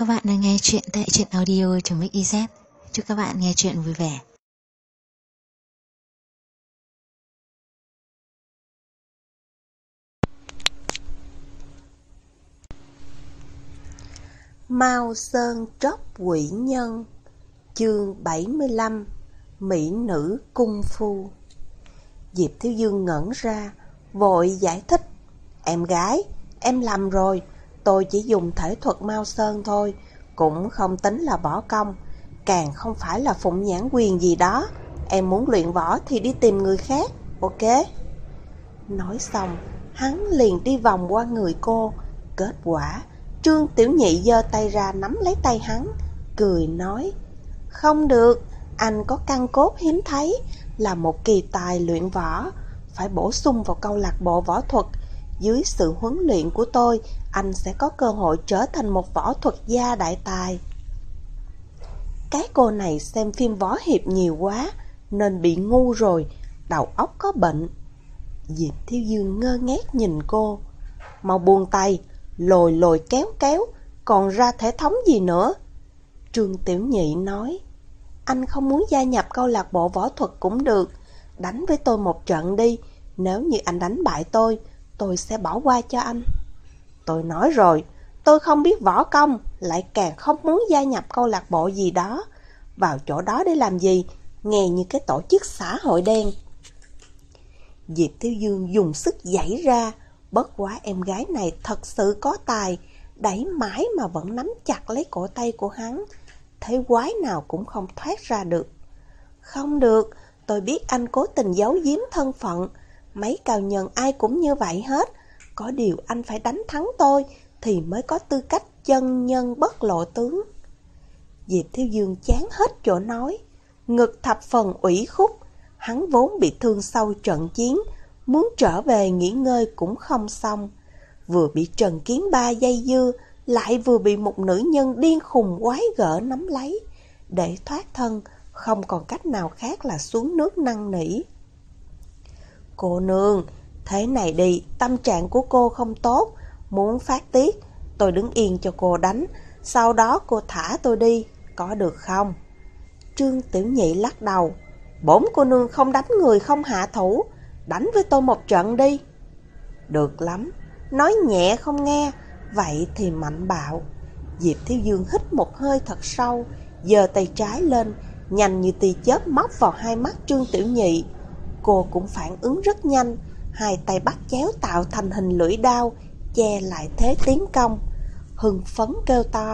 Các bạn đang nghe chuyện tại truyện audio.mix.iz. Chúc các bạn nghe chuyện vui vẻ. Mao Sơn Tróc Quỷ Nhân. Chương 75. Mỹ nữ cung phu. Diệp Thiếu Dương ngẩn ra, vội giải thích: Em gái, em lầm rồi, tôi chỉ dùng thể thuật Mao Sơn thôi, cũng không tính là võ công, càng không phải là phụng nhãn quyền gì đó. Em muốn luyện võ thì đi tìm người khác, ok? Nói xong, hắn liền đi vòng qua người cô. Kết quả, Trương Tiểu Nhị giơ tay ra nắm lấy tay hắn, cười nói: Không được, anh có căn cốt hiếm thấy, là một kỳ tài luyện võ, phải bổ sung vào câu lạc bộ võ thuật. Dưới sự huấn luyện của tôi, anh sẽ có cơ hội trở thành một võ thuật gia đại tài. Cái cô này xem phim võ hiệp nhiều quá, nên bị ngu rồi, đầu óc có bệnh. Diệp Thiếu Dương ngơ ngác nhìn cô. Mau buông tay, lồi lồi kéo kéo, còn ra thể thống gì nữa? Trương Tiểu Nhị nói: Anh không muốn gia nhập câu lạc bộ võ thuật cũng được, đánh với tôi một trận đi. Nếu như anh đánh bại tôi sẽ bỏ qua cho anh. Tôi nói rồi, tôi không biết võ công, lại càng không muốn gia nhập câu lạc bộ gì đó. Vào chỗ đó để làm gì? Nghe như cái tổ chức xã hội đen. Diệp Thiếu Dương dùng sức giãy ra, bất quá em gái này thật sự có tài, đẩy mãi mà vẫn nắm chặt lấy cổ tay của hắn, thế quái nào cũng không thoát ra được. Không được, tôi biết anh cố tình giấu giếm thân phận, mấy cao nhân ai cũng như vậy hết. Có điều anh phải đánh thắng tôi thì mới có tư cách chân nhân bất lộ tướng. Diệp Thiếu Dương chán hết chỗ nói, ngực thập phần ủy khúc. Hắn vốn bị thương sau trận chiến, muốn trở về nghỉ ngơi cũng không xong. Vừa bị Trần Kiến Ba dây dưa, lại vừa bị một nữ nhân điên khùng quái gở nắm lấy. Để thoát thân, không còn cách nào khác là xuống nước năn nỉ. Cô nương, thế này đi, tâm trạng của cô không tốt, muốn phát tiết, tôi đứng yên cho cô đánh, sau đó cô thả tôi đi, có được không? Trương Tiểu Nhị lắc đầu: Bổn cô nương không đánh người không hạ thủ, đánh với tôi một trận đi. Được lắm, nói nhẹ không nghe, vậy thì mạnh bạo. Diệp Thiếu Dương hít một hơi thật sâu, giơ tay trái lên, nhanh như tia chớp móc vào hai mắt Trương Tiểu Nhị. Cô cũng phản ứng rất nhanh, hai tay bắt chéo tạo thành hình lưỡi đao, che lại thế tiến công. Hưng phấn kêu to: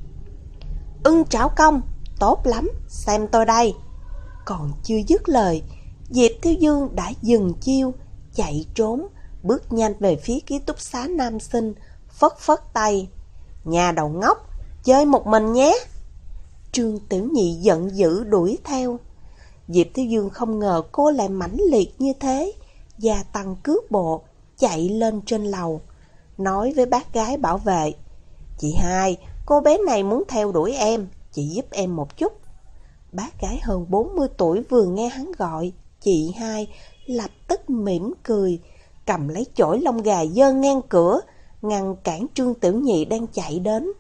Ưng trảo công, tốt lắm, xem tôi đây. Còn chưa dứt lời, Diệp Thiếu Dương đã dừng chiêu, chạy trốn, bước nhanh về phía ký túc xá nam sinh, phất phất tay: Nhà đầu ngốc, chơi một mình nhé. Trương Tiểu Nhị giận dữ đuổi theo. Diệp Thiếu Dương không ngờ cô lại mãnh liệt như thế, gia tăng cước bộ, chạy lên trên lầu, nói với bác gái bảo vệ: Chị hai, cô bé này muốn theo đuổi em, chị giúp em một chút. Bác gái hơn 40 tuổi vừa nghe hắn gọi chị hai, lập tức mỉm cười, cầm lấy chổi lông gà giơ ngang cửa, ngăn cản Trương Tiểu Nhị đang chạy đến.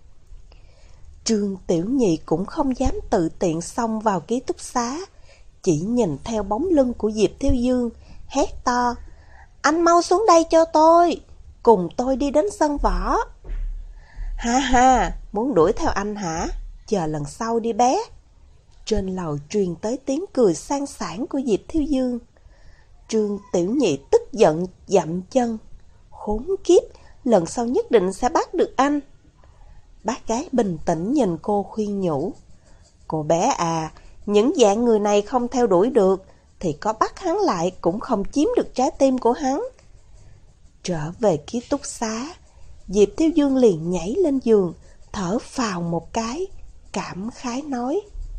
Trương Tiểu Nhị cũng không dám tự tiện xông vào ký túc xá, chỉ nhìn theo bóng lưng của Diệp Thiếu Dương, hét to: Anh mau xuống đây cho tôi, cùng tôi đi đến sân võ. Ha ha, muốn đuổi theo anh hả? Chờ lần sau đi bé. Trên lầu truyền tới tiếng cười sang sảng của Diệp Thiếu Dương. Trương Tiểu Nhị tức giận dậm chân: Khốn kiếp, lần sau nhất định sẽ bắt được anh. Bác gái bình tĩnh nhìn cô khuyên nhủ: Cô bé à, những dạng người này không theo đuổi được thì có bắt hắn lại cũng không chiếm được trái tim của hắn. Trở về ký túc xá, Diệp Thiếu Dương liền nhảy lên giường, thở phào một cái, cảm khái nói: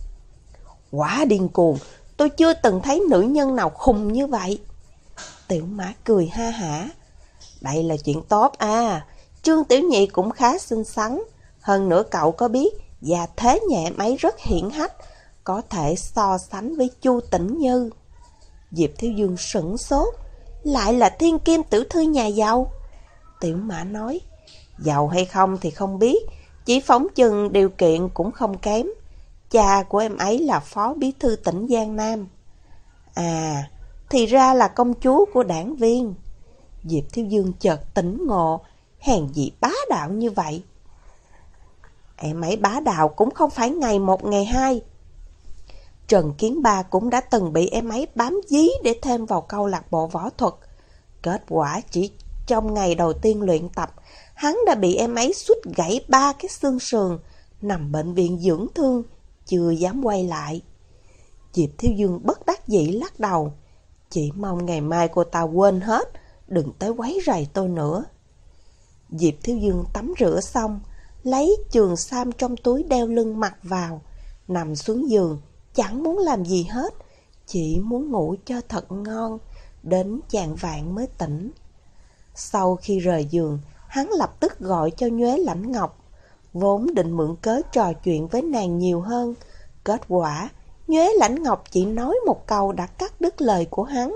Quả điên cuồng, tôi chưa từng thấy nữ nhân nào khùng như vậy. Tiểu Mã cười ha hả: Đây là chuyện tốt à, Trương Tiểu Nhị cũng khá xinh xắn, hơn nữa cậu có biết gia thế nhà em ấy rất hiển hách, có thể so sánh với Chu Tĩnh Như. Diệp Thiếu Dương sửng sốt: Lại là thiên kim tiểu thư nhà giàu? Tiểu Mã nói: Giàu hay không thì không biết, Chỉ phóng chừng điều kiện cũng không kém. Cha của em ấy là phó bí thư tỉnh Giang Nam. À, thì ra là công chúa của đảng viên. Diệp Thiếu Dương chợt tỉnh ngộ, hèn gì bá đạo như vậy. Em ấy bá đạo cũng không phải ngày một ngày hai. Trần Kiến Ba cũng đã từng bị em ấy bám dí để thêm vào câu lạc bộ võ thuật. Kết quả chỉ trong ngày đầu tiên luyện tập, hắn đã bị em ấy sút gãy 3 cái xương sườn, nằm bệnh viện dưỡng thương, chưa dám quay lại. Diệp Thiếu Dương bất đắc dĩ lắc đầu. Chỉ mong ngày mai cô ta quên hết, đừng tới quấy rầy tôi nữa. Diệp Thiếu Dương tắm rửa xong, lấy trường sam trong túi đeo lưng mặc vào, nằm xuống giường, chẳng muốn làm gì hết, chỉ muốn ngủ cho thật ngon, đến chạng vạng mới tỉnh. Sau khi rời giường, hắn lập tức gọi cho Nhuế Lãnh Ngọc, vốn định mượn cớ trò chuyện với nàng nhiều hơn. Kết quả, Nhuế Lãnh Ngọc chỉ nói một câu đã cắt đứt lời của hắn.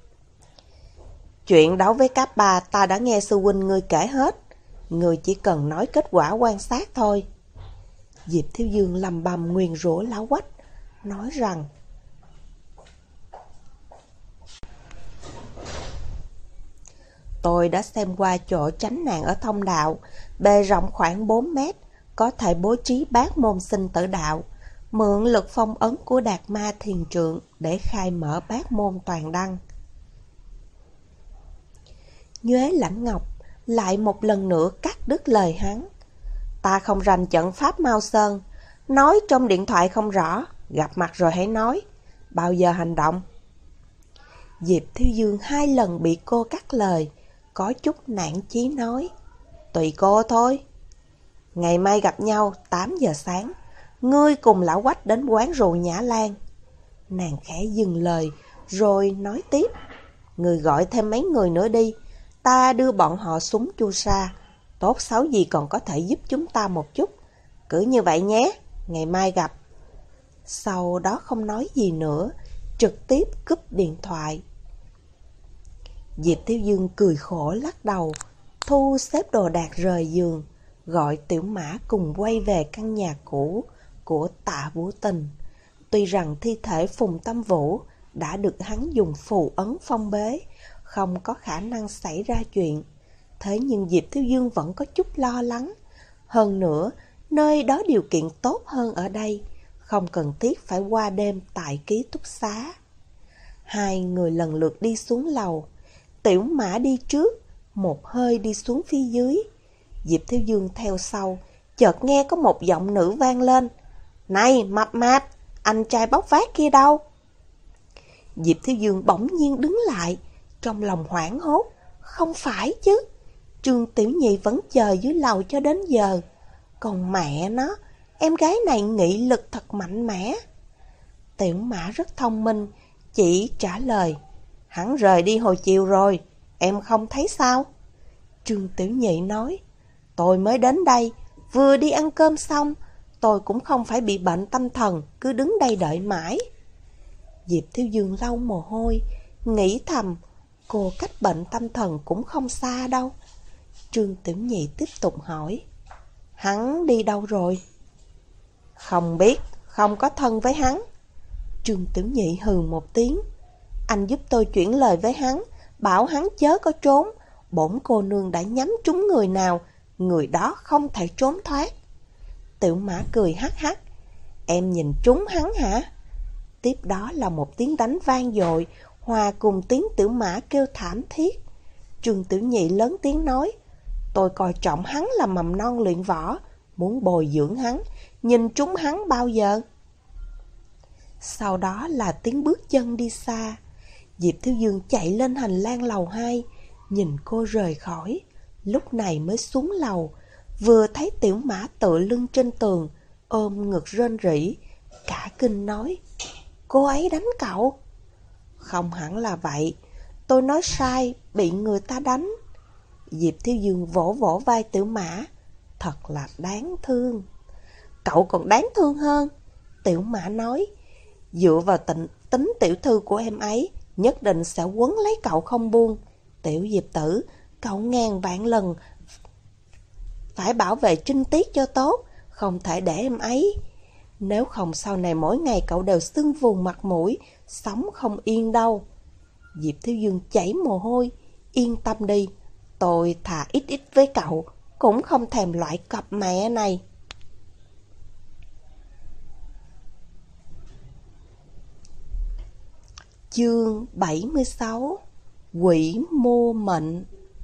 Chuyện đấu với Cáp Ba ta đã nghe sư huynh ngươi kể hết, ngươi chỉ cần nói kết quả quan sát thôi. Diệp Thiếu Dương lầm bầm nguyền rủa Lão Quách, nói rằng tôi đã xem qua chỗ tránh nạn ở thông đạo, bề rộng khoảng 4 mét, có thể bố trí bát môn sinh tử đạo, mượn lực phong ấn của Đạt Ma Thiền Trượng để khai mở bát môn toàn đăng. Nhuế Lãnh Ngọc lại một lần nữa cắt đứt lời hắn. Ta không rành trận pháp Mao Sơn, nói trong điện thoại không rõ, gặp mặt rồi hãy nói, bao giờ hành động? Diệp Thiếu Dương 2 lần bị cô cắt lời, có chút nản chí nói, tùy cô thôi. Ngày mai gặp nhau 8 giờ sáng, ngươi cùng Lão Quách đến quán rượu Nhã Lan. Nàng khẽ dừng lời, rồi nói tiếp, ngươi gọi thêm mấy người nữa đi, ta đưa bọn họ súng chu sa, tốt xấu gì còn có thể giúp chúng ta một chút. Cứ như vậy nhé, ngày mai gặp. Sau đó không nói gì nữa, trực tiếp cúp điện thoại. Diệp Thiếu Dương cười khổ lắc đầu, thu xếp đồ đạc rời giường, gọi Tiểu Mã cùng quay về căn nhà cũ của Tạ Vũ Tình. Tuy rằng thi thể Phùng Tâm Vũ đã được hắn dùng phù ấn phong bế, không có khả năng xảy ra chuyện, thế nhưng Diệp Thiếu Dương vẫn có chút lo lắng. Hơn nữa, nơi đó điều kiện tốt hơn ở đây, không cần thiết phải qua đêm tại ký túc xá. Hai người lần lượt đi xuống lầu. Tiểu Mã đi trước, một hơi đi xuống phía dưới. Diệp Thiếu Dương theo sau, chợt nghe có một giọng nữ vang lên. Này mập mạp, anh trai bóc vác kia đâu? Diệp Thiếu Dương bỗng nhiên đứng lại, trong lòng hoảng hốt. Không phải chứ, Trương Tiểu Nhị vẫn chờ dưới lầu cho đến giờ. Còn mẹ nó, em gái này nghị lực thật mạnh mẽ. Tiểu Mã rất thông minh, chỉ trả lời, hắn rời đi hồi chiều rồi, em không thấy sao? Trương Tiểu Nhị nói, tôi mới đến đây, vừa đi ăn cơm xong, tôi cũng không phải bị bệnh tâm thần, cứ đứng đây đợi mãi. Diệp Thiếu Dương lau mồ hôi, nghĩ thầm, cô cách bệnh tâm thần cũng không xa đâu. Trương Tiểu Nhị tiếp tục hỏi, hắn đi đâu rồi? Không biết, không có thân với hắn. Trương Tiểu Nhị hừ một tiếng, anh giúp tôi chuyển lời với hắn, bảo hắn chớ có trốn, bổn cô nương đã nhắm trúng người nào, người đó không thể trốn thoát. Tiểu Mã cười hắc hắc, em nhìn trúng hắn hả? Tiếp đó là một tiếng đánh vang dội, hòa cùng tiếng Tiểu Mã kêu thảm thiết. Trương Tiểu Nhị lớn tiếng nói, tôi coi trọng hắn là mầm non luyện võ, muốn bồi dưỡng hắn, nhìn trúng hắn bao giờ? Sau đó là tiếng bước chân đi xa. Diệp Thiếu Dương chạy lên hành lang lầu 2, nhìn cô rời khỏi, lúc này mới xuống lầu, vừa thấy Tiểu Mã tựa lưng trên tường, ôm ngực rên rỉ, cả kinh nói, cô ấy đánh cậu? Không hẳn là vậy, tôi nói sai, bị người ta đánh. Diệp Thiếu Dương vỗ vỗ vai Tiểu Mã, thật là đáng thương. Cậu còn đáng thương hơn, Tiểu Mã nói, dựa vào tính tiểu thư của em ấy, nhất định sẽ quấn lấy cậu không buông. Tiểu Diệp tử, cậu ngàn vạn lần phải bảo vệ trinh tiết cho tốt, không thể để em ấy. Nếu không sau này mỗi ngày cậu đều sưng vù mặt mũi, sống không yên đâu. Diệp Thiếu Dương chảy mồ hôi. Yên tâm đi, tôi thà ít ít với cậu, cũng không thèm loại cặp mẹ này. Chương 76. Quỷ mua mệnh.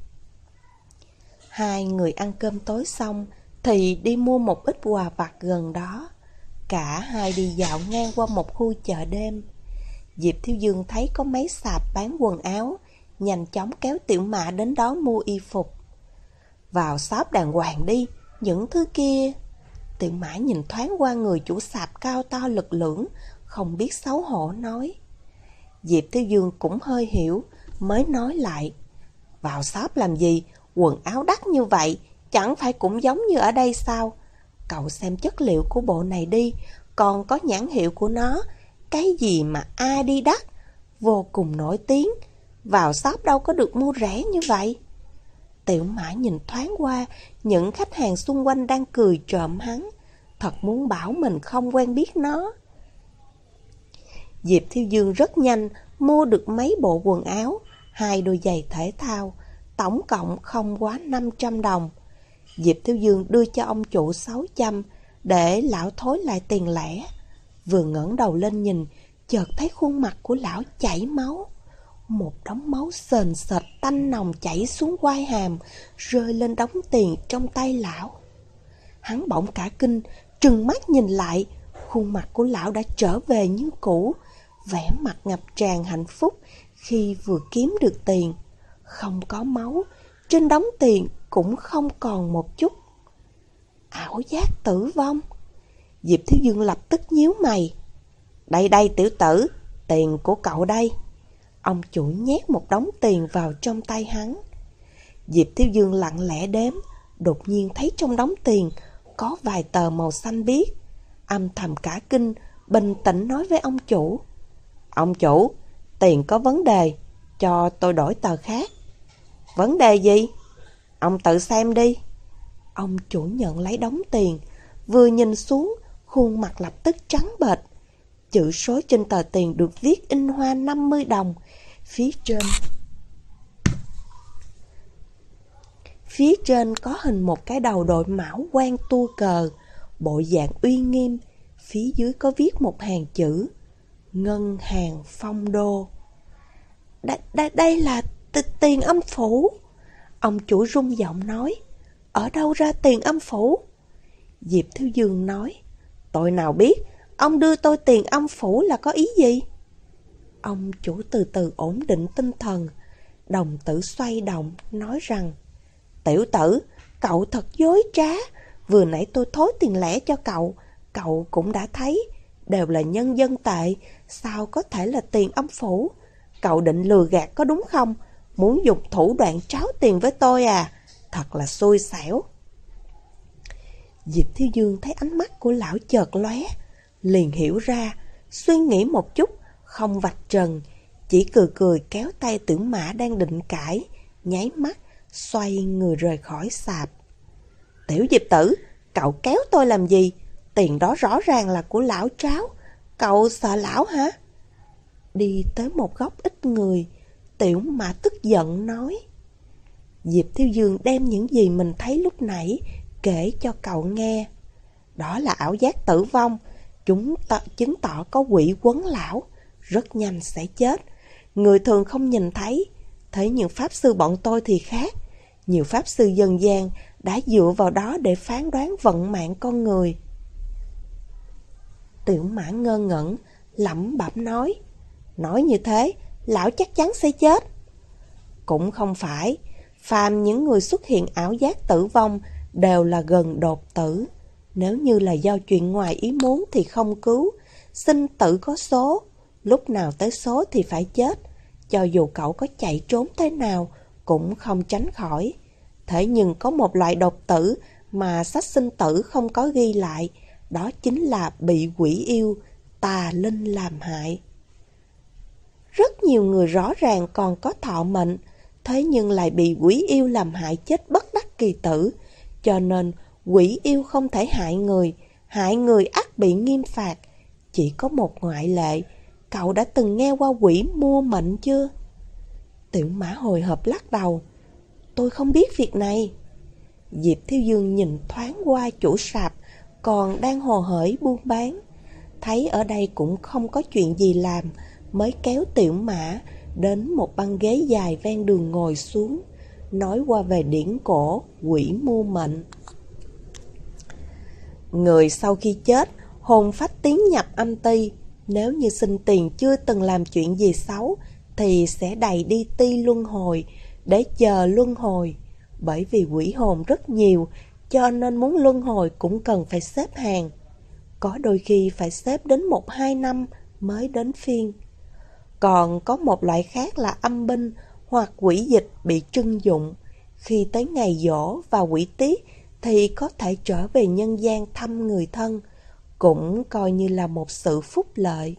Hai người ăn cơm tối xong thì đi mua một ít quà vặt gần đó. Cả hai đi dạo ngang qua một khu chợ đêm. Diệp Thiếu Dương thấy có mấy sạp bán quần áo, nhanh chóng kéo Tiểu Mã đến đó mua y phục. Vào shop đàng hoàng đi, những thứ kia. Tiểu Mã nhìn thoáng qua người chủ sạp cao to lực lưỡng, không biết xấu hổ nói. Diệp Thiếu Dương cũng hơi hiểu, mới nói lại. Vào shop làm gì, quần áo đắt như vậy, chẳng phải cũng giống như ở đây sao? Cậu xem chất liệu của bộ này đi, còn có nhãn hiệu của nó. Cái gì mà Adidas, vô cùng nổi tiếng. Vào shop đâu có được mua rẻ như vậy. Tiểu Mã nhìn thoáng qua, những khách hàng xung quanh đang cười trộm hắn. Thật muốn bảo mình không quen biết nó. Diệp Thiếu Dương rất nhanh mua được mấy bộ quần áo, 2 đôi giày thể thao, tổng cộng không quá 500 đồng. Diệp Thiếu Dương đưa cho ông chủ 600 để lão thối lại tiền lẻ. Vừa ngẩng đầu lên nhìn, chợt thấy khuôn mặt của lão chảy máu. Một đống máu sền sệt tanh nồng chảy xuống quai hàm, rơi lên đống tiền trong tay lão. Hắn bỗng cả kinh, trừng mắt nhìn lại, khuôn mặt của lão đã trở về như cũ, vẻ mặt ngập tràn hạnh phúc khi vừa kiếm được tiền. Không có máu, trên đống tiền cũng không còn một chút. Ảo giác tử vong. Diệp Thiếu Dương lập tức nhíu mày. Đây đây tiểu tử, tiền của cậu đây. Ông chủ nhét một đống tiền vào trong tay hắn. Diệp Thiếu Dương lặng lẽ đếm, đột nhiên thấy trong đống tiền có vài tờ màu xanh biếc. Âm thầm cả kinh, bình tĩnh nói với ông chủ. Ông chủ, tiền có vấn đề, cho tôi đổi tờ khác. Vấn đề gì? Ông tự xem đi. Ông chủ nhận lấy đống tiền, vừa nhìn xuống, khuôn mặt lập tức trắng bệch. Chữ số trên tờ tiền được viết in hoa 50 đồng. Phía trên có hình một cái đầu đội mão quan tua cờ, bộ dạng uy nghiêm. Phía dưới có viết một hàng chữ: Ngân hàng Phong Đô. Đây là tiền âm phủ. Ông chủ rung giọng nói. Ở đâu ra tiền âm phủ? Diệp Thiếu Dương nói. Tôi nào biết, ông đưa tôi tiền âm phủ là có ý gì? Ông chủ từ từ ổn định tinh thần, đồng tử xoay động, nói rằng: Tiểu tử, cậu thật dối trá. Vừa nãy tôi thối tiền lẻ cho cậu, cậu cũng đã thấy, đều là nhân dân tệ, sao có thể là tiền âm phủ? Cậu định lừa gạt có đúng không? Muốn dùng thủ đoạn tráo tiền với tôi à? Thật là xui xẻo. Diệp Thiếu Dương thấy ánh mắt của lão chợt lóe, liền hiểu ra, suy nghĩ một chút, không vạch trần, chỉ cười cười kéo tay Tiểu Mã đang định cãi, nháy mắt, xoay người rời khỏi sạp. Tiểu Diệp tử, cậu kéo tôi làm gì? Tiền đó rõ ràng là của lão tráo, cậu sợ lão hả? Đi tới một góc ít người, Tiểu Mã tức giận nói. Diệp Thiếu Dương đem những gì mình thấy lúc nãy kể cho cậu nghe. Đó là ảo giác tử vong, chứng tỏ có quỷ quấn lão, rất nhanh sẽ chết. Người thường không nhìn thấy, thấy những pháp sư bọn tôi thì khác. Nhiều pháp sư dân gian đã dựa vào đó để phán đoán vận mạng con người. Tiểu Mã ngơ ngẩn, lẩm bẩm nói. Nói như thế, lão chắc chắn sẽ chết. Cũng không phải, phàm những người xuất hiện ảo giác tử vong đều là gần đột tử. Nếu như là do chuyện ngoài ý muốn thì không cứu. Sinh tử có số, lúc nào tới số thì phải chết. Cho dù cậu có chạy trốn thế nào cũng không tránh khỏi. Thế nhưng có một loại đột tử mà sách sinh tử không có ghi lại, đó chính là bị quỷ yêu, tà linh làm hại. Rất nhiều người rõ ràng còn có thọ mệnh, thế nhưng lại bị quỷ yêu làm hại chết bất đắc kỳ tử. Cho nên quỷ yêu không thể hại người ắt bị nghiêm phạt. Chỉ có một ngoại lệ. Cậu đã từng nghe qua quỷ mua mệnh chưa? Tiểu Mã hồi hộp lắc đầu. Tôi không biết việc này. Diệp Thiếu Dương nhìn thoáng qua chủ sạp còn đang hồ hởi buôn bán, thấy ở đây cũng không có chuyện gì làm, mới kéo Tiểu Mã đến một băng ghế dài ven đường ngồi xuống, nói qua về điển cổ quỷ mua mệnh. Người sau khi chết, hồn phách tiến nhập âm ti, nếu như sinh tiền chưa từng làm chuyện gì xấu thì sẽ đày đi ti luân hồi để chờ luân hồi. Bởi vì quỷ hồn rất nhiều, cho nên muốn luân hồi cũng cần phải xếp hàng. Có đôi khi phải xếp đến 1-2 năm mới đến phiên. Còn có một loại khác là âm binh hoặc quỷ dịch bị trưng dụng. Khi tới ngày giỗ và quỷ tiết thì có thể trở về nhân gian thăm người thân, cũng coi như là một sự phúc lợi.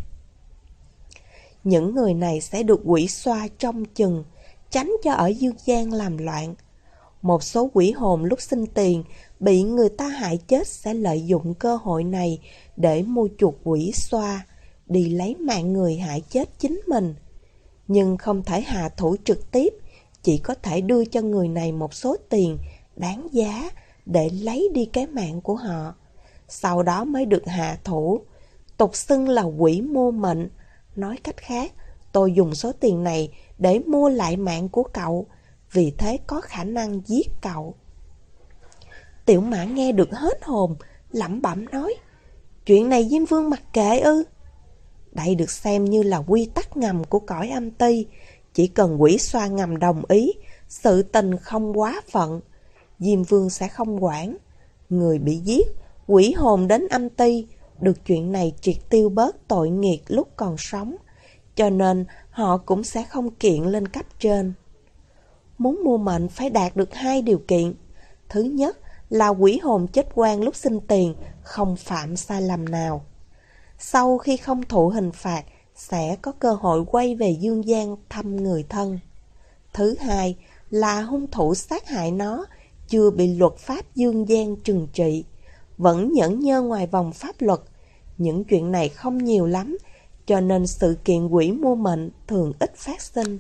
Những người này sẽ được quỷ xoa trông chừng, tránh cho ở dương gian làm loạn. Một số quỷ hồn lúc sinh tiền bị người ta hại chết sẽ lợi dụng cơ hội này để mua chuộc quỷ xoa, đi lấy mạng người hại chết chính mình. Nhưng không thể hạ thủ trực tiếp, chỉ có thể đưa cho người này một số tiền đáng giá để lấy đi cái mạng của họ. Sau đó mới được hạ thủ, tục xưng là quỷ mua mệnh. Nói cách khác, tôi dùng số tiền này để mua lại mạng của cậu, vì thế có khả năng giết cậu. Tiểu Mã nghe được hết hồn, lẩm bẩm nói, chuyện này Diêm Vương mặc kệ ư? Đây được xem như là quy tắc ngầm của cõi âm ti, chỉ cần quỷ xoa ngầm đồng ý, sự tình không quá phận, Diêm Vương sẽ không quản. Người bị giết, quỷ hồn đến âm ti, được chuyện này triệt tiêu bớt tội nghiệt lúc còn sống, cho nên họ cũng sẽ không kiện lên cấp trên. Muốn mua mệnh phải đạt được 2 điều kiện. Thứ nhất là quỷ hồn chết oan lúc sinh tiền không phạm sai lầm nào. Sau khi không thụ hình phạt sẽ có cơ hội quay về dương gian thăm người thân. Thứ hai là hung thủ sát hại nó chưa bị luật pháp dương gian trừng trị, vẫn nhẫn nhơ ngoài vòng pháp luật. Những chuyện này không nhiều lắm, cho nên sự kiện quỷ mua mệnh thường ít phát sinh.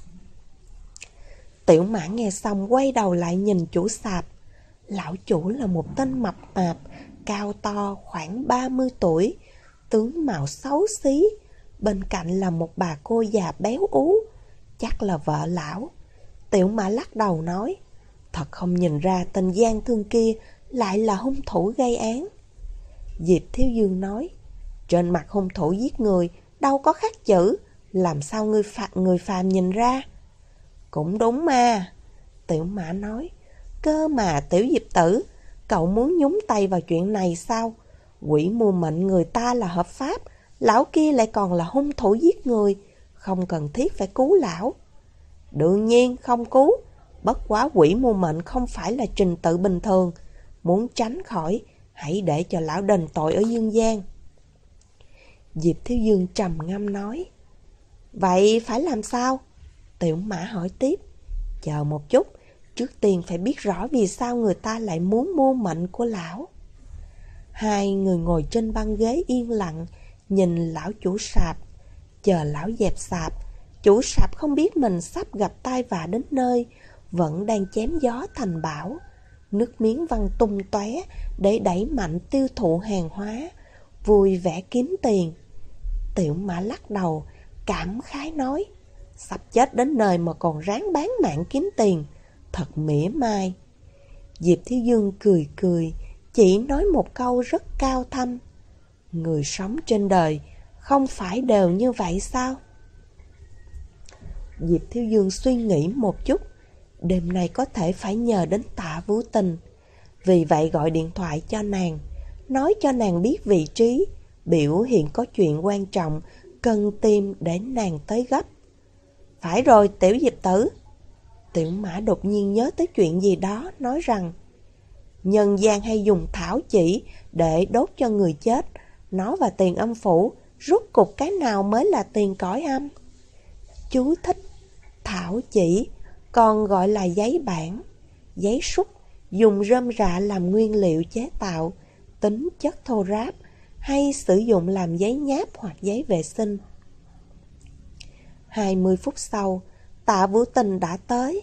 Tiểu Mã nghe xong quay đầu lại nhìn chủ sạp. Lão chủ là một tên mập mạp, cao to khoảng 30 tuổi, tướng mạo xấu xí. Bên cạnh là một bà cô già béo ú, chắc là vợ lão. Tiểu Mã lắc đầu nói, thật không nhìn ra tên gian thương kia lại là hung thủ gây án. Diệp Thiếu Dương nói, trên mặt hung thủ giết người đâu có khắc chữ, làm sao người phàm nhìn ra? Cũng đúng mà. Tiểu Mã nói, cơ mà Tiểu Diệp tử, cậu muốn nhúng tay vào chuyện này sao? Quỷ mua mệnh người ta là hợp pháp, lão kia lại còn là hung thủ giết người, không cần thiết phải cứu lão. Đương nhiên không cứu, bất quá quỷ mua mệnh không phải là trình tự bình thường. Muốn tránh khỏi, hãy để cho lão đền tội ở dương gian. Diệp Thiếu Dương trầm ngâm nói, vậy phải làm sao? Tiểu Mã hỏi tiếp, chờ một chút, trước tiên phải biết rõ vì sao người ta lại muốn mua mệnh của lão. Hai người ngồi trên băng ghế yên lặng, nhìn lão chủ sạp. Chờ lão dẹp sạp, chủ sạp không biết mình sắp gặp tai vạ đến nơi, vẫn đang chém gió thành bão. Nước miếng văng tung tóe để đẩy mạnh tiêu thụ hàng hóa, vui vẻ kiếm tiền. Tiểu Mã lắc đầu, cảm khái nói, sắp chết đến nơi mà còn ráng bán mạng kiếm tiền, thật mỉa mai. Diệp Thiếu Dương cười cười, chỉ nói một câu rất cao thâm, người sống trên đời không phải đều như vậy sao? Diệp Thiếu Dương suy nghĩ một chút, đêm nay có thể phải nhờ đến Tạ Vũ Tình. Vì vậy gọi điện thoại cho nàng, nói cho nàng biết vị trí, biểu hiện có chuyện quan trọng, cần tìm để nàng tới gấp. Phải rồi Tiểu Diệp tử. Tiểu Mã đột nhiên nhớ tới chuyện gì đó, nói rằng, nhân gian hay dùng thảo chỉ để đốt cho người chết, nó và tiền âm phủ, rốt cục cái nào mới là tiền cõi âm? Chú thích, thảo chỉ còn gọi là giấy bản, giấy súc, dùng rơm rạ làm nguyên liệu chế tạo, tính chất thô ráp, hay sử dụng làm giấy nháp hoặc giấy vệ sinh. 20 phút sau, Tạ Vũ Tình đã tới.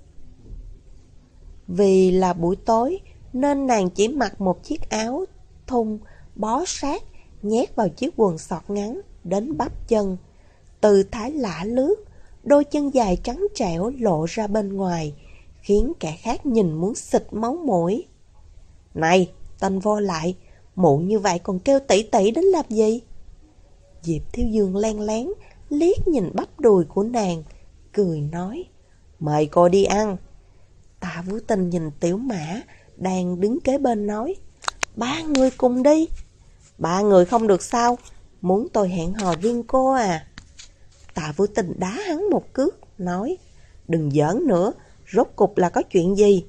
Vì là buổi tối nên nàng chỉ mặc một chiếc áo thun bó sát, nhét vào chiếc quần sọt ngắn đến bắp chân. Tư thái lả lướt, đôi chân dài trắng trẻo lộ ra bên ngoài, khiến kẻ khác nhìn muốn xịt máu mũi. Này, tên vô lại, muộn như vậy còn kêu tỷ tỷ đến làm gì? Diệp Thiếu Dương len lén liếc nhìn bắp đùi của nàng, cười nói, mời cô đi ăn. Tạ Vũ Tình nhìn Tiểu Mã đang đứng kế bên nói, 3 người cùng đi. 3 người không được sao, muốn tôi hẹn hò riêng cô à? Tạ Vũ Tình đá hắn một cước, nói, đừng giỡn nữa, rốt cục là có chuyện gì?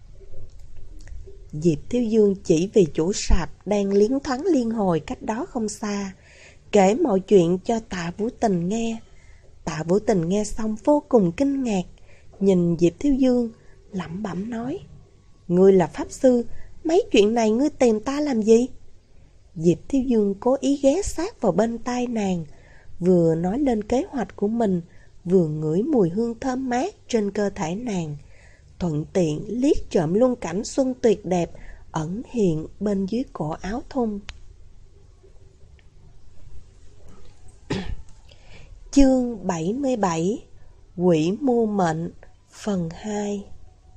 Diệp Thiếu Dương chỉ vì chủ sạp đang liến thoáng liên hồi cách đó không xa, kể mọi chuyện cho Tạ Vũ Tình nghe. Tạ Vũ Tình nghe xong vô cùng kinh ngạc, nhìn Diệp Thiếu Dương, lẩm bẩm nói, ngươi là pháp sư, mấy chuyện này ngươi tìm ta làm gì? Diệp Thiếu Dương cố ý ghé sát vào bên tai nàng, vừa nói lên kế hoạch của mình, vừa ngửi mùi hương thơm mát trên cơ thể nàng, thuận tiện liếc trộm luôn cảnh xuân tuyệt đẹp ẩn hiện bên dưới cổ áo thun. Chương 77 Quỷ Mưu Mệnh Phần 2.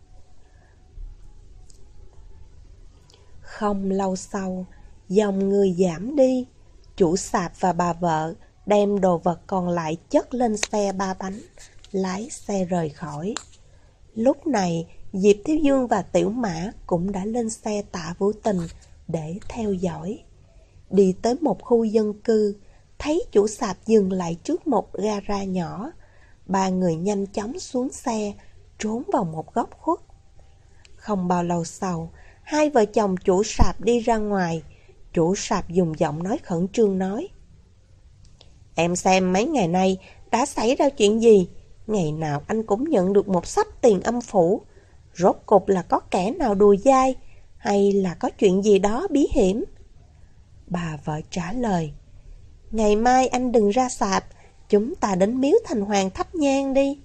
Không lâu sau, dòng người giảm đi, chủ sạp và bà vợ đem đồ vật còn lại chất lên xe 3 bánh, lái xe rời khỏi. Lúc này, Diệp Thiếu Dương và Tiểu Mã cũng đã lên xe Tạ Vũ Tình để theo dõi. Đi tới một khu dân cư, thấy chủ sạp dừng lại trước một gara nhỏ. 3 người nhanh chóng xuống xe, trốn vào một góc khuất. Không bao lâu sau, 2 vợ chồng chủ sạp đi ra ngoài. Chủ sạp dùng giọng nói khẩn trương nói, em xem mấy ngày nay đã xảy ra chuyện gì? Ngày nào anh cũng nhận được một xấp tiền âm phủ. Rốt cục là có kẻ nào đùa dai, hay là có chuyện gì đó bí hiểm? Bà vợ trả lời, ngày mai anh đừng ra sạp, chúng ta đến miếu Thành Hoàng thắp nhang đi.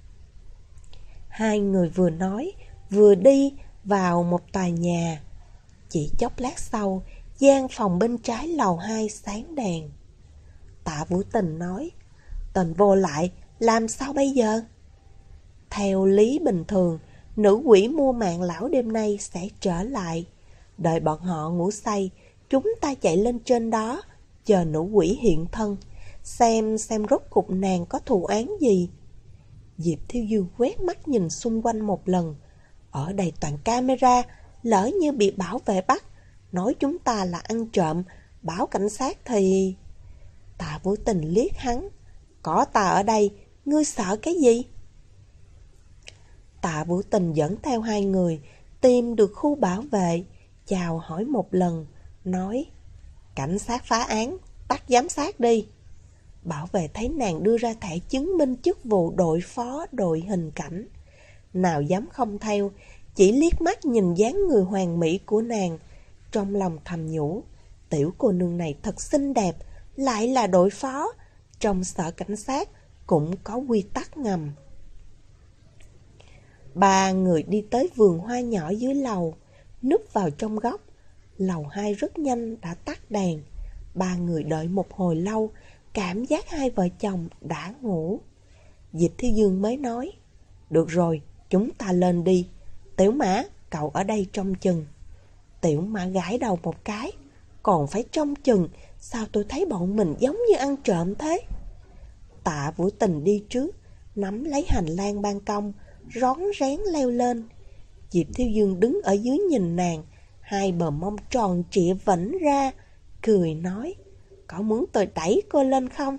2 người vừa nói, vừa đi vào một tòa nhà. Chỉ chốc lát sau, gian phòng bên trái lầu 2 sáng đèn. Tạ Vũ Tình nói, tên vô lại, làm sao bây giờ? Theo lý bình thường, nữ quỷ mua mạng lão đêm nay sẽ trở lại. Đợi bọn họ ngủ say, chúng ta chạy lên trên đó, chờ nữ quỷ hiện thân, xem rốt cục nàng có thù án gì. Diệp Thiếu Dương quét mắt nhìn xung quanh một lần. Ở đây toàn camera, lỡ như bị bảo vệ bắt, nói chúng ta là ăn trộm, báo cảnh sát thì... Tạ Vũ Tình liếc hắn, có ta ở đây, ngươi sợ cái gì? Tạ Vũ Tình dẫn theo 2 người, tìm được khu bảo vệ, chào hỏi một lần, nói, cảnh sát phá án, tắt giám sát đi. Bảo vệ thấy nàng đưa ra thẻ chứng minh chức vụ đội phó đội hình cảnh, nào dám không theo, chỉ liếc mắt nhìn dáng người hoàn mỹ của nàng, trong lòng thầm nhủ, tiểu cô nương này thật xinh đẹp, lại là đội phó, trong sở cảnh sát cũng có quy tắc ngầm. 3 người đi tới vườn hoa nhỏ dưới lầu, núp vào trong góc. Lầu 2 rất nhanh đã tắt đèn. 3 người đợi một hồi lâu, cảm giác 2 vợ chồng đã ngủ. Diệp Thiếu Dương mới nói, được rồi, chúng ta lên đi. Tiểu Mã, cậu ở đây trông chừng. Tiểu Mã gãi đầu một cái, còn phải trông chừng, sao tôi thấy bọn mình giống như ăn trộm thế? Tạ Vũ Tình đi trước, nắm lấy hành lang ban công, rón rén leo lên. Diệp Thiếu Dương đứng ở dưới nhìn nàng, 2 bờ mông tròn trịa vảnh ra, cười nói, có muốn tôi đẩy cô lên không?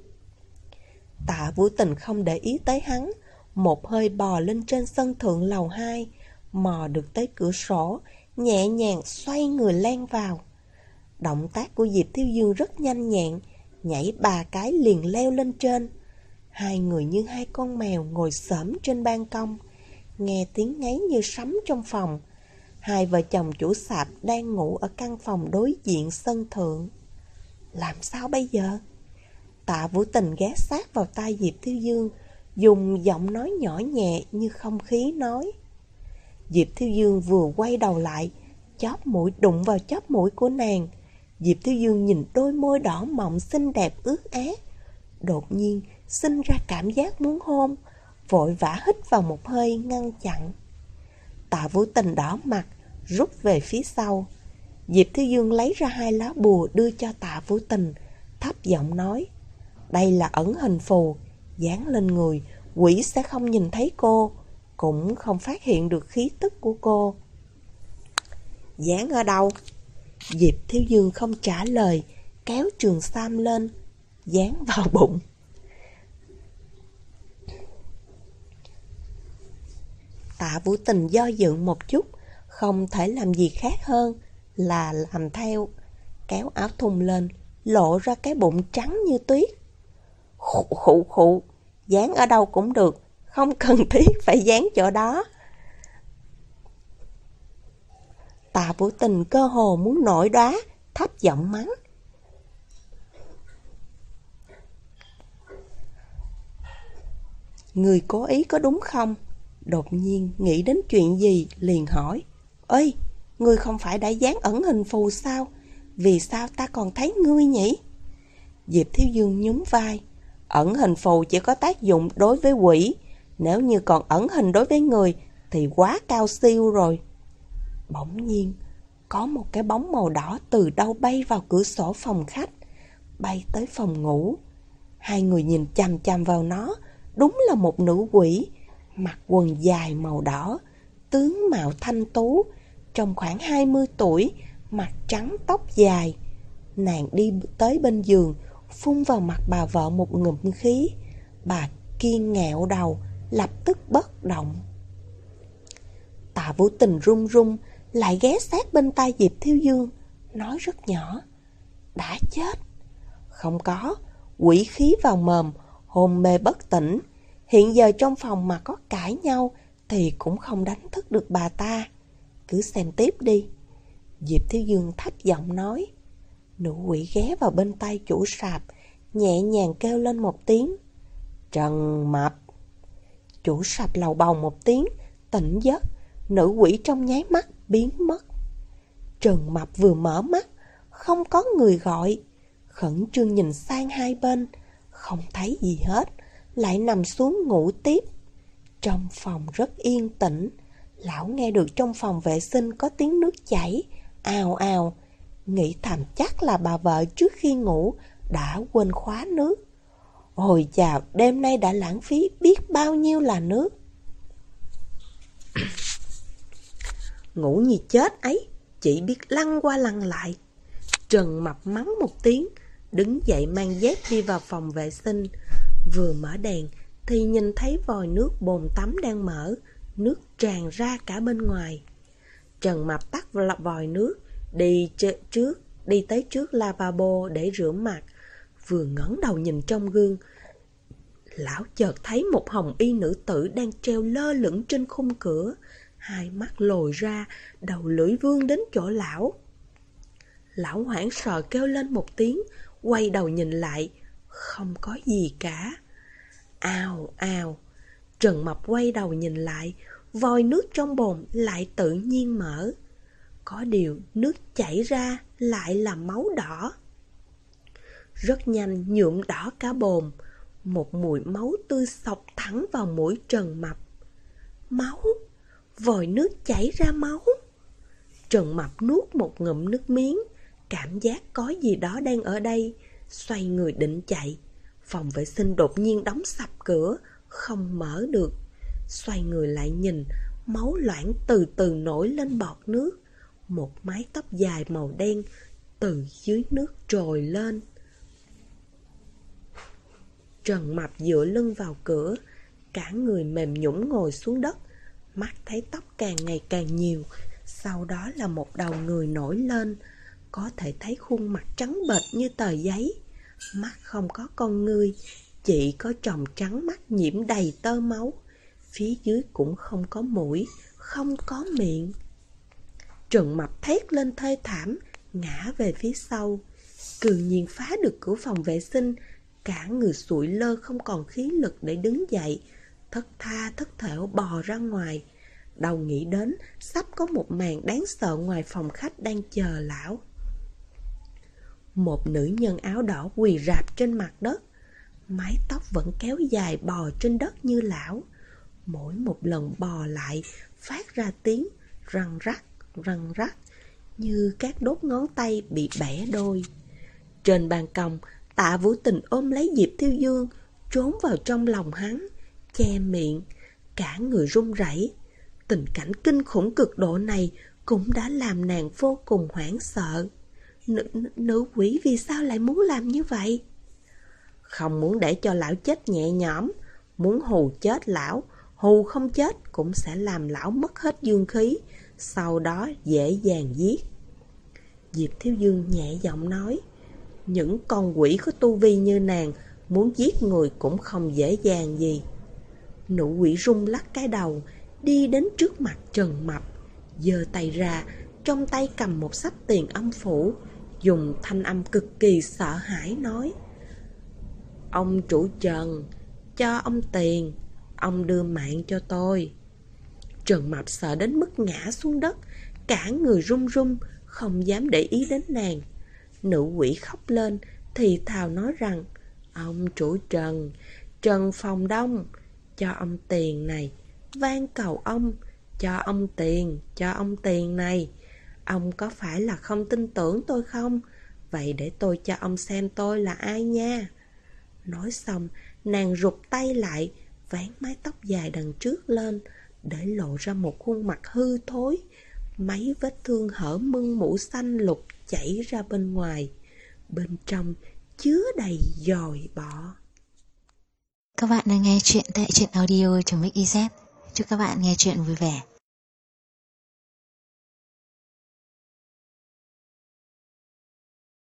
Tạ Vũ Tình không để ý tới hắn, một hơi bò lên trên sân thượng lầu 2, mò được tới cửa sổ, nhẹ nhàng xoay người len vào. Động tác của Diệp Thiếu Dương rất nhanh nhẹn, nhảy 3 cái liền leo lên trên. 2 người như 2 con mèo ngồi xổm trên ban công, nghe tiếng ngáy như sấm trong phòng. Hai vợ chồng chủ sạp đang ngủ ở căn phòng đối diện sân thượng. Làm sao bây giờ? Tạ Vũ Tình ghé sát vào tai Diệp Thiếu Dương, dùng giọng nói nhỏ nhẹ như không khí nói. Diệp Thiếu Dương vừa quay đầu lại, chóp mũi đụng vào chóp mũi của nàng. Diệp Thiếu Dương nhìn đôi môi đỏ mọng xinh đẹp ướt át, đột nhiên sinh ra cảm giác muốn hôn, vội vã hít vào một hơi ngăn chặn. Tạ Vũ Tình đỏ mặt, rút về phía sau. Diệp Thiếu Dương lấy ra 2 lá bùa đưa cho Tạ Vũ Tình, thấp giọng nói. Đây là ẩn hình phù, dán lên người, quỷ sẽ không nhìn thấy cô, cũng không phát hiện được khí tức của cô. Dán ở đâu? Diệp Thiếu Dương không trả lời, kéo trường sam lên, dán vào bụng. Tạ Vũ Tình do dự một chút, không thể làm gì khác hơn là làm theo, kéo áo thun lên, lộ ra cái bụng trắng như tuyết. Khụ, dán ở đâu cũng được, không cần thiết phải dán chỗ đó. Tạ Vũ Tình cơ hồ muốn nổi đoá, thấp giọng mắng. Người cố ý có đúng không? Đột nhiên nghĩ đến chuyện gì liền hỏi. Ơi, ngươi không phải đã dán ẩn hình phù sao? Vì sao ta còn thấy ngươi nhỉ? Diệp Thiếu Dương nhún vai. Ẩn hình phù chỉ có tác dụng đối với quỷ, nếu như còn ẩn hình đối với người thì quá cao siêu rồi. Bỗng nhiên, có một cái bóng màu đỏ từ đâu bay vào cửa sổ phòng khách, bay tới phòng ngủ. Hai người nhìn chằm chằm vào nó, đúng là một nữ quỷ, mặc quần dài màu đỏ, tướng mạo thanh tú, trông khoảng 20 tuổi, mặt trắng tóc dài. Nàng đi tới bên giường, phun vào mặt bà vợ một ngụm khí. Bà kiêng nghẹo đầu, lập tức bất động. Tạ Vũ Tình run run, lại ghé sát bên tai Diệp Thiếu Dương, nói rất nhỏ. Đã chết. Không có, quỷ khí vào mồm, hôn mê bất tỉnh. Hiện giờ trong phòng mà có cãi nhau thì cũng không đánh thức được bà ta. Cứ xem tiếp đi. Diệp Thiếu Dương thấp giọng nói. Nữ quỷ ghé vào bên tay chủ sạp, nhẹ nhàng kêu lên một tiếng. Trần Mập. Chủ sạp lầu bầu một tiếng, tỉnh giấc. Nữ quỷ trong nháy mắt biến mất. Trần Mập vừa mở mắt, không có người gọi, khẩn trương nhìn sang hai bên, không thấy gì hết, lại nằm xuống ngủ tiếp. Trong phòng rất yên tĩnh, lão nghe được trong phòng vệ sinh có tiếng nước chảy, ào ào, nghĩ thầm chắc là bà vợ trước khi ngủ đã quên khóa nước. Ôi chào, đêm nay đã lãng phí biết bao nhiêu là nước. Ngủ như chết ấy, chỉ biết lăn qua lăn lại. Trần Mập mắng một tiếng, đứng dậy mang dép đi vào phòng vệ sinh. Vừa mở đèn thì nhìn thấy vòi nước bồn tắm đang mở, nước tràn ra cả bên ngoài. Trần Mập tắt vòi nước, đi tới trước lavabo để rửa mặt. Vừa ngẩng đầu nhìn trong gương, lão chợt thấy một hồng y nữ tử đang treo lơ lửng trên khung cửa, hai mắt lồi ra, đầu lưỡi vươn đến chỗ lão. Lão hoảng sợ kêu lên một tiếng, quay đầu nhìn lại, không có gì cả. Ào ào, Trần Mập quay đầu nhìn lại, vòi nước trong bồn lại tự nhiên mở. Có điều nước chảy ra lại là máu đỏ. Rất nhanh nhuộm đỏ cả bồn, một mùi máu tươi xộc thẳng vào mũi Trần Mập. Máu, vòi nước chảy ra máu. Trần Mập nuốt một ngụm nước miếng, cảm giác có gì đó đang ở đây, xoay người định chạy. Phòng vệ sinh đột nhiên đóng sập cửa, không mở được. Xoay người lại nhìn, máu loãng từ từ nổi lên bọt nước. Một mái tóc dài màu đen từ dưới nước trồi lên. Trần Mập dựa lưng vào cửa, cả người mềm nhũn ngồi xuống đất, mắt thấy tóc càng ngày càng nhiều. Sau đó là một đầu người nổi lên, có thể thấy khuôn mặt trắng bệch như tờ giấy. Mắt không có con ngươi, chỉ có tròng trắng mắt nhiễm đầy tơ máu. Phía dưới cũng không có mũi, không có miệng. Trần Mập thét lên thê thảm, ngã về phía sau. Cường Nhiên phá được cửa phòng vệ sinh, cả người sụi lơ không còn khí lực để đứng dậy, thất tha thất thểu bò ra ngoài. Đầu nghĩ đến sắp có một màn đáng sợ ngoài phòng khách đang chờ lão. Một nữ nhân áo đỏ quỳ rạp trên mặt đất, mái tóc vẫn kéo dài bò trên đất như lão. Mỗi một lần bò lại phát ra tiếng răng rắc, như các đốt ngón tay bị bẻ đôi. Trên ban công, Tạ Vũ Tình ôm lấy Diệp Thiêu Dương, trốn vào trong lòng hắn, che miệng, cả người run rẩy. Tình cảnh kinh khủng cực độ này cũng đã làm nàng vô cùng hoảng sợ. Nữ quỷ vì sao lại muốn làm như vậy? Không muốn để cho lão chết nhẹ nhõm, muốn hù chết lão, hù không chết cũng sẽ làm lão mất hết dương khí, sau đó dễ dàng giết. Diệp Thiếu Dương nhẹ giọng nói, những con quỷ có tu vi như nàng muốn giết người cũng không dễ dàng gì. Nữ quỷ rung lắc cái đầu, đi đến trước mặt Trần Mập, giơ tay ra, trong tay cầm một xấp tiền âm phủ, dùng thanh âm cực kỳ sợ hãi nói, ông chủ Trần, cho ông tiền, ông đưa mạng cho tôi. Trần Mập sợ đến mức ngã xuống đất, cả người run run, không dám để ý đến nàng. Nữ quỷ khóc lên, thì thào nói rằng, ông chủ Trần, Trần Phòng Đông, cho ông tiền này, van cầu ông, cho ông tiền này. Ông có phải là không tin tưởng tôi không? Vậy để tôi cho ông xem tôi là ai nha. Nói xong, nàng rụt tay lại, vén mái tóc dài đằng trước lên, để lộ ra một khuôn mặt hư thối. Mấy vết thương hở mưng mũ xanh lục chảy ra bên ngoài. Bên trong chứa đầy dòi bọ. Các bạn đang nghe chuyện tại truyện audio.mix.iz. Chúc các bạn nghe chuyện vui vẻ.